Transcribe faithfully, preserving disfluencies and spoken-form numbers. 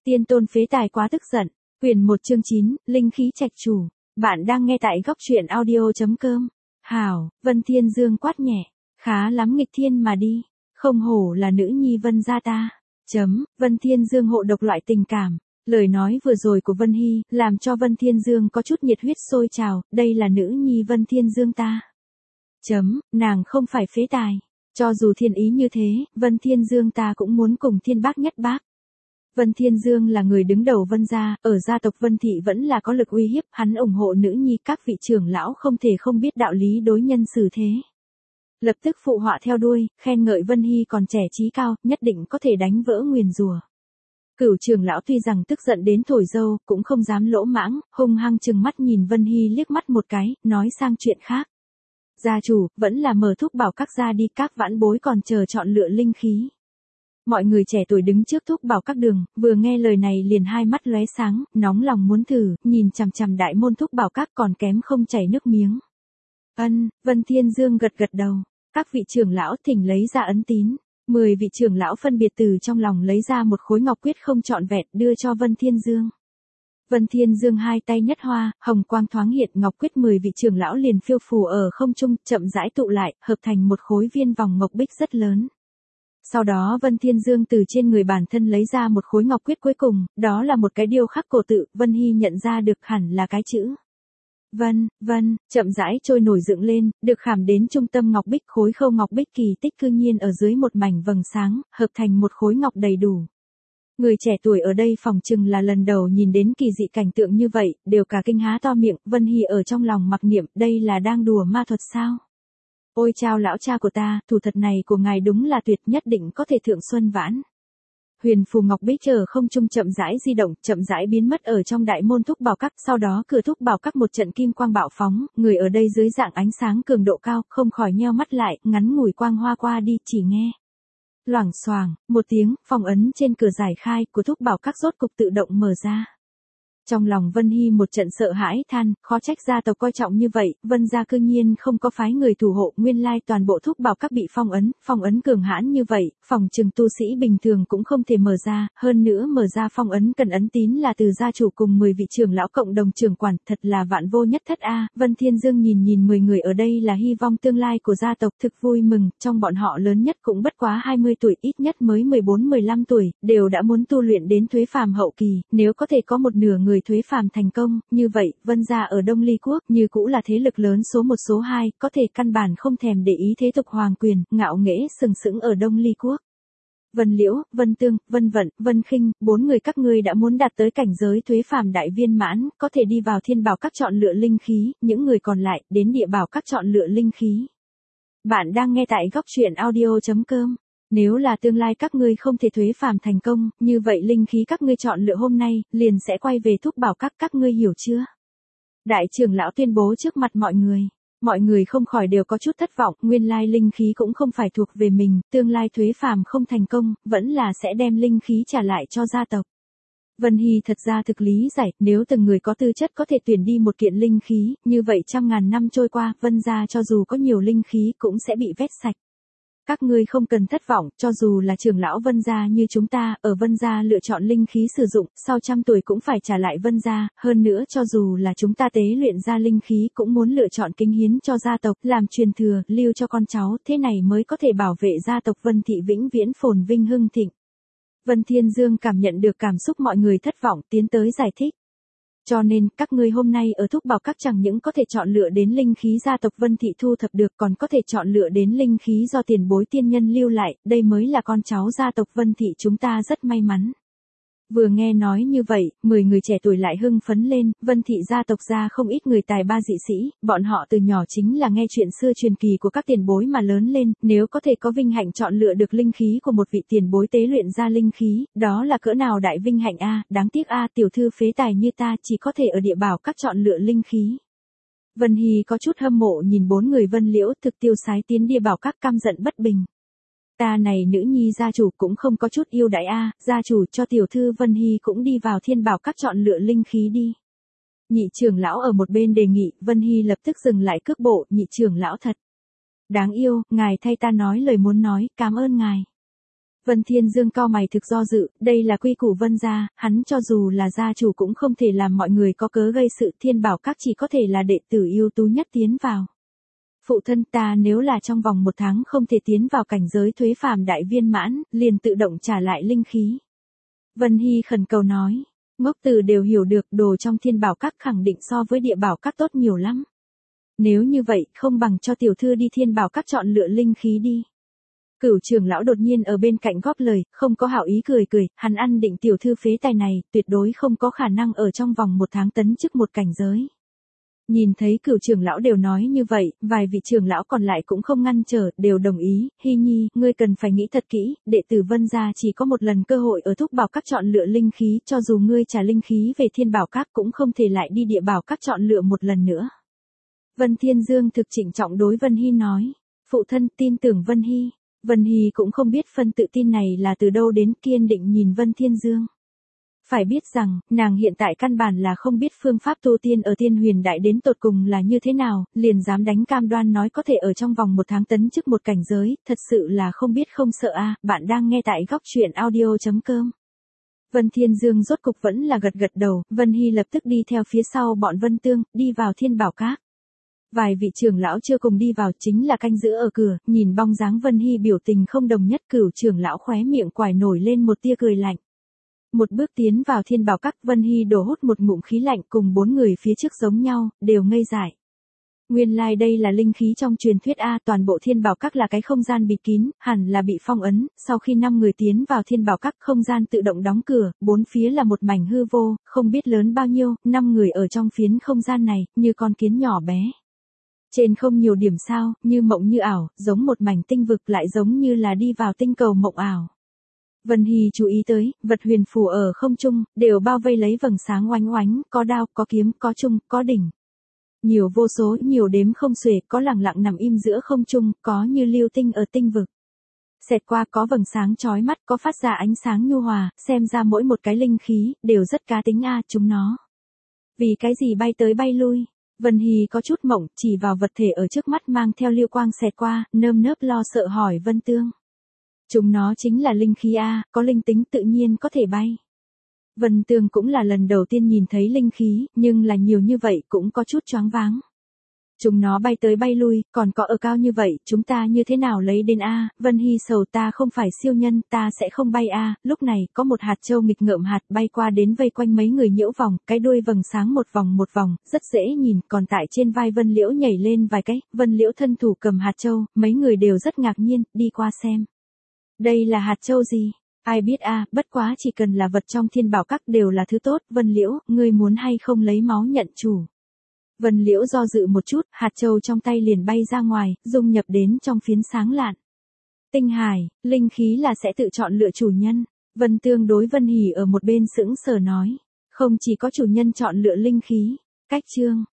Tiên tôn phế tài quá tức giận. Quyền một chương chín, linh khí trạch chủ. Bạn đang nghe tại góc truyện audio.com. Hảo, Vân Thiên Dương quát nhẹ. Khá lắm nghịch thiên mà đi. Không hổ là nữ nhi Vân gia ta. Chấm, Vân Thiên Dương hộ độc loại tình cảm. Lời nói vừa rồi của Vân Hy, làm cho Vân Thiên Dương có chút nhiệt huyết sôi trào, đây là nữ nhi Vân Thiên Dương ta. Chấm, nàng không phải phế tài. Cho dù thiên ý như thế, Vân Thiên Dương ta cũng muốn cùng thiên bác nhất bác. Vân Thiên Dương là người đứng đầu Vân gia, ở gia tộc Vân Thị vẫn là có lực uy hiếp, hắn ủng hộ nữ nhi các vị trưởng lão không thể không biết đạo lý đối nhân xử thế. Lập tức phụ họa theo đuôi, khen ngợi Vân Hy còn trẻ trí cao, nhất định có thể đánh vỡ nguyền rủa. Cửu trưởng lão tuy rằng tức giận đến thổi dâu, cũng không dám lỗ mãng, hung hăng chừng mắt nhìn Vân Hy liếc mắt một cái, nói sang chuyện khác. Gia chủ, vẫn là mở thúc bảo các gia đi, các vãn bối còn chờ chọn lựa linh khí. Mọi người trẻ tuổi đứng trước thúc bảo các đường, vừa nghe lời này liền hai mắt lóe sáng, nóng lòng muốn thử, nhìn chằm chằm đại môn thúc bảo các còn kém không chảy nước miếng. Ân, Vân Thiên Dương gật gật đầu, các vị trưởng lão thỉnh lấy ra ấn tín. Mười vị trưởng lão phân biệt từ trong lòng lấy ra một khối ngọc quyết không trọn vẹn đưa cho Vân Thiên Dương. Vân Thiên Dương hai tay nhất hoa, hồng quang thoáng hiện, ngọc quyết mười vị trưởng lão liền phiêu phù ở không trung, chậm rãi tụ lại, hợp thành một khối viên vòng ngọc bích rất lớn. Sau đó Vân Thiên Dương từ trên người bản thân lấy ra một khối ngọc quyết cuối cùng, đó là một cái điêu khắc cổ tự, Vân Hy nhận ra được hẳn là cái chữ. Vân, Vân, chậm rãi trôi nổi dựng lên, được khảm đến trung tâm ngọc bích, khối khâu ngọc bích kỳ tích cư nhiên ở dưới một mảnh vầng sáng, hợp thành một khối ngọc đầy đủ. Người trẻ tuổi ở đây phòng chừng là lần đầu nhìn đến kỳ dị cảnh tượng như vậy, đều cả kinh há to miệng, Vân Hy ở trong lòng mặc niệm, đây là đang đùa ma thuật sao? Ôi chao lão cha của ta, thủ thuật này của ngài đúng là tuyệt, nhất định có thể thượng xuân vãn. Huyền phù ngọc bích chờ không trung chậm rãi di động, chậm rãi biến mất ở trong đại môn thúc bảo các, sau đó cửa thúc bảo các một trận kim quang bạo phóng, người ở đây dưới dạng ánh sáng cường độ cao, không khỏi nheo mắt lại, ngắn ngủi quang hoa qua đi, chỉ nghe. Loảng xoảng, một tiếng, phong ấn trên cửa giải khai của thúc bảo các rốt cục tự động mở ra. Trong lòng Vân Hy một trận sợ hãi than, khó trách gia tộc coi trọng như vậy, Vân gia cư nhiên không có phái người thủ hộ, nguyên lai toàn bộ thúc bảo các bị phong ấn, phong ấn cường hãn như vậy, phòng trừng tu sĩ bình thường cũng không thể mở ra, hơn nữa mở ra phong ấn cần ấn tín là từ gia chủ cùng mười vị trưởng lão cộng đồng trưởng quản, thật là vạn vô nhất thất a. Vân Thiên Dương nhìn nhìn mười người ở đây là hy vọng tương lai của gia tộc, thực vui mừng, trong bọn họ lớn nhất cũng bất quá hai mươi tuổi, ít nhất mới mười bốn mười lăm tuổi, đều đã muốn tu luyện đến thuế phàm hậu kỳ, nếu có thể có một nửa người thuế phàm thành công, như vậy, Vân gia ở Đông Ly Quốc, như cũ là thế lực lớn số một số hai, có thể căn bản không thèm để ý thế tục hoàng quyền, ngạo nghễ sừng sững ở Đông Ly Quốc. Vân Liễu, Vân Tương, Vân Vận, Vân Khinh, bốn người các ngươi đã muốn đạt tới cảnh giới thuế phàm đại viên mãn, có thể đi vào thiên bảo các chọn lựa linh khí, những người còn lại, đến địa bảo các chọn lựa linh khí. Bạn đang nghe tại góc truyện audio.com. Nếu là tương lai các ngươi không thể thuế phàm thành công, như vậy linh khí các ngươi chọn lựa hôm nay, liền sẽ quay về thúc bảo các, các ngươi hiểu chưa? Đại trưởng lão tuyên bố trước mặt mọi người. Mọi người không khỏi đều có chút thất vọng, nguyên lai linh khí cũng không phải thuộc về mình, tương lai thuế phàm không thành công, vẫn là sẽ đem linh khí trả lại cho gia tộc. Vân Hy thật ra thực lý giải, nếu từng người có tư chất có thể tuyển đi một kiện linh khí, như vậy trăm ngàn năm trôi qua, Vân gia cho dù có nhiều linh khí cũng sẽ bị vét sạch. Các ngươi không cần thất vọng, cho dù là trưởng lão Vân gia như chúng ta, ở Vân gia lựa chọn linh khí sử dụng, sau trăm tuổi cũng phải trả lại Vân gia, hơn nữa cho dù là chúng ta tế luyện ra linh khí cũng muốn lựa chọn kính hiến cho gia tộc, làm truyền thừa, lưu cho con cháu, thế này mới có thể bảo vệ gia tộc Vân Thị vĩnh viễn phồn vinh hưng thịnh. Vân Thiên Dương cảm nhận được cảm xúc mọi người thất vọng, tiến tới giải thích. Cho nên, các ngươi hôm nay ở thúc bảo các chẳng những có thể chọn lựa đến linh khí gia tộc Vân Thị thu thập được, còn có thể chọn lựa đến linh khí do tiền bối tiên nhân lưu lại, đây mới là con cháu gia tộc Vân Thị chúng ta rất may mắn. Vừa nghe nói như vậy, mười người trẻ tuổi lại hưng phấn lên, Vân Thị gia tộc ra không ít người tài ba dị sĩ, bọn họ từ nhỏ chính là nghe chuyện xưa truyền kỳ của các tiền bối mà lớn lên, nếu có thể có vinh hạnh chọn lựa được linh khí của một vị tiền bối tế luyện ra linh khí, đó là cỡ nào đại vinh hạnh a, đáng tiếc a, tiểu thư phế tài như ta chỉ có thể ở địa bảo các chọn lựa linh khí. Vân Hy có chút hâm mộ nhìn bốn người Vân Liễu thực tiêu sái tiến địa bảo các căm giận bất bình. Ta này nữ nhi gia chủ cũng không có chút yêu đãi a, gia chủ cho tiểu thư Vân Hy cũng đi vào thiên bảo các chọn lựa linh khí đi. Nhị trưởng lão ở một bên đề nghị, Vân Hy lập tức dừng lại cước bộ, nhị trưởng lão thật đáng yêu, ngài thay ta nói lời muốn nói, cảm ơn ngài. Vân Thiên Dương cau mày thực do dự, đây là quy củ Vân gia, hắn cho dù là gia chủ cũng không thể làm mọi người có cớ gây sự, Thiên Bảo Các chỉ có thể là đệ tử ưu tú nhất tiến vào. Phụ thân ta nếu là trong vòng một tháng không thể tiến vào cảnh giới thuế phàm đại viên mãn, liền tự động trả lại linh khí. Vân Hy khẩn cầu nói, ngốc tử đều hiểu được đồ trong Thiên Bảo Các khẳng định so với địa bảo các tốt nhiều lắm. Nếu như vậy, không bằng cho tiểu thư đi Thiên Bảo Các chọn lựa linh khí đi. Cửu trưởng lão đột nhiên ở bên cạnh góp lời, không có hảo ý cười cười, hắn ăn định tiểu thư phế tài này, tuyệt đối không có khả năng ở trong vòng một tháng tấn chức một cảnh giới. Nhìn thấy cửu trưởng lão đều nói như vậy, vài vị trưởng lão còn lại cũng không ngăn trở, đều đồng ý, Hy Nhi, ngươi cần phải nghĩ thật kỹ, đệ tử Vân gia chỉ có một lần cơ hội ở Thúc Bảo Các chọn lựa linh khí, cho dù ngươi trả linh khí về Thiên Bảo Các cũng không thể lại đi Địa Bảo Các chọn lựa một lần nữa. Vân Thiên Dương thực trịnh trọng đối Vân Hy nói, phụ thân tin tưởng Vân Hy. Vân Hy cũng không biết phân tự tin này là từ đâu đến, kiên định nhìn Vân Thiên Dương. Phải biết rằng, nàng hiện tại căn bản là không biết phương pháp tu tiên ở Tiên Huyền Đại đến tột cùng là như thế nào, liền dám đánh cam đoan nói có thể ở trong vòng một tháng tấn chức một cảnh giới, thật sự là không biết không sợ a. À, bạn đang nghe tại góc truyện audio chấm com. Vân Thiên Dương rốt cục vẫn là gật gật đầu, Vân Hy lập tức đi theo phía sau bọn Vân Tương, đi vào Thiên Bảo Các. Vài vị trưởng lão chưa cùng đi vào, chính là canh giữ ở cửa, nhìn bóng dáng Vân Hy biểu tình không đồng nhất, cửu trưởng lão khóe miệng quải nổi lên một tia cười lạnh. Một bước tiến vào Thiên Bảo Các, Vân Hy đổ hút một ngụm khí lạnh, cùng bốn người phía trước giống nhau, đều ngây dại. Nguyên lai like đây là linh khí trong truyền thuyết a, toàn bộ Thiên Bảo Các là cái không gian bịt kín, hẳn là bị phong ấn, sau khi năm người tiến vào Thiên Bảo Các, không gian tự động đóng cửa, bốn phía là một mảnh hư vô, không biết lớn bao nhiêu, năm người ở trong phiến không gian này, như con kiến nhỏ bé. Trên không nhiều điểm sao, như mộng như ảo, giống một mảnh tinh vực lại giống như là đi vào tinh cầu mộng ảo. Vân Hy chú ý tới, vật huyền phù ở không trung, đều bao vây lấy vầng sáng oánh oánh, có đao, có kiếm, có trung, có đỉnh. Nhiều vô số, nhiều đếm không xuể, có lẳng lặng nằm im giữa không trung, có như lưu tinh ở tinh vực. Xẹt qua có vầng sáng chói mắt, có phát ra ánh sáng nhu hòa, xem ra mỗi một cái linh khí, đều rất cá tính a chúng nó. Vì cái gì bay tới bay lui? Vân Hy có chút mộng, chỉ vào vật thể ở trước mắt mang theo lưu quang xẹt qua, nơm nớp lo sợ hỏi Vân Tương. Chúng nó chính là linh khí a, có linh tính tự nhiên có thể bay. Vân Tương cũng là lần đầu tiên nhìn thấy linh khí, nhưng là nhiều như vậy cũng có chút choáng váng. Chúng nó bay tới bay lui, còn có ở cao như vậy, chúng ta như thế nào lấy đến a? Vân Hy sầu, ta không phải siêu nhân, ta sẽ không bay a. Lúc này, có một hạt châu nghịch ngợm hạt bay qua đến vây quanh mấy người nhiễu vòng, cái đuôi vầng sáng một vòng một vòng, rất dễ nhìn, còn tại trên vai Vân Liễu nhảy lên vài cái, Vân Liễu thân thủ cầm hạt châu, mấy người đều rất ngạc nhiên, đi qua xem. Đây là hạt châu gì? Ai biết a, bất quá chỉ cần là vật trong Thiên Bảo Các đều là thứ tốt, Vân Liễu, ngươi muốn hay không lấy máu nhận chủ? Vân Liễu do dự một chút, hạt châu trong tay liền bay ra ngoài, dung nhập đến trong phiến sáng lạn. Tinh hải, linh khí là sẽ tự chọn lựa chủ nhân. Vân Tương đối Vân Hỉ ở một bên sững sờ nói. Không chỉ có chủ nhân chọn lựa linh khí. Cách chương.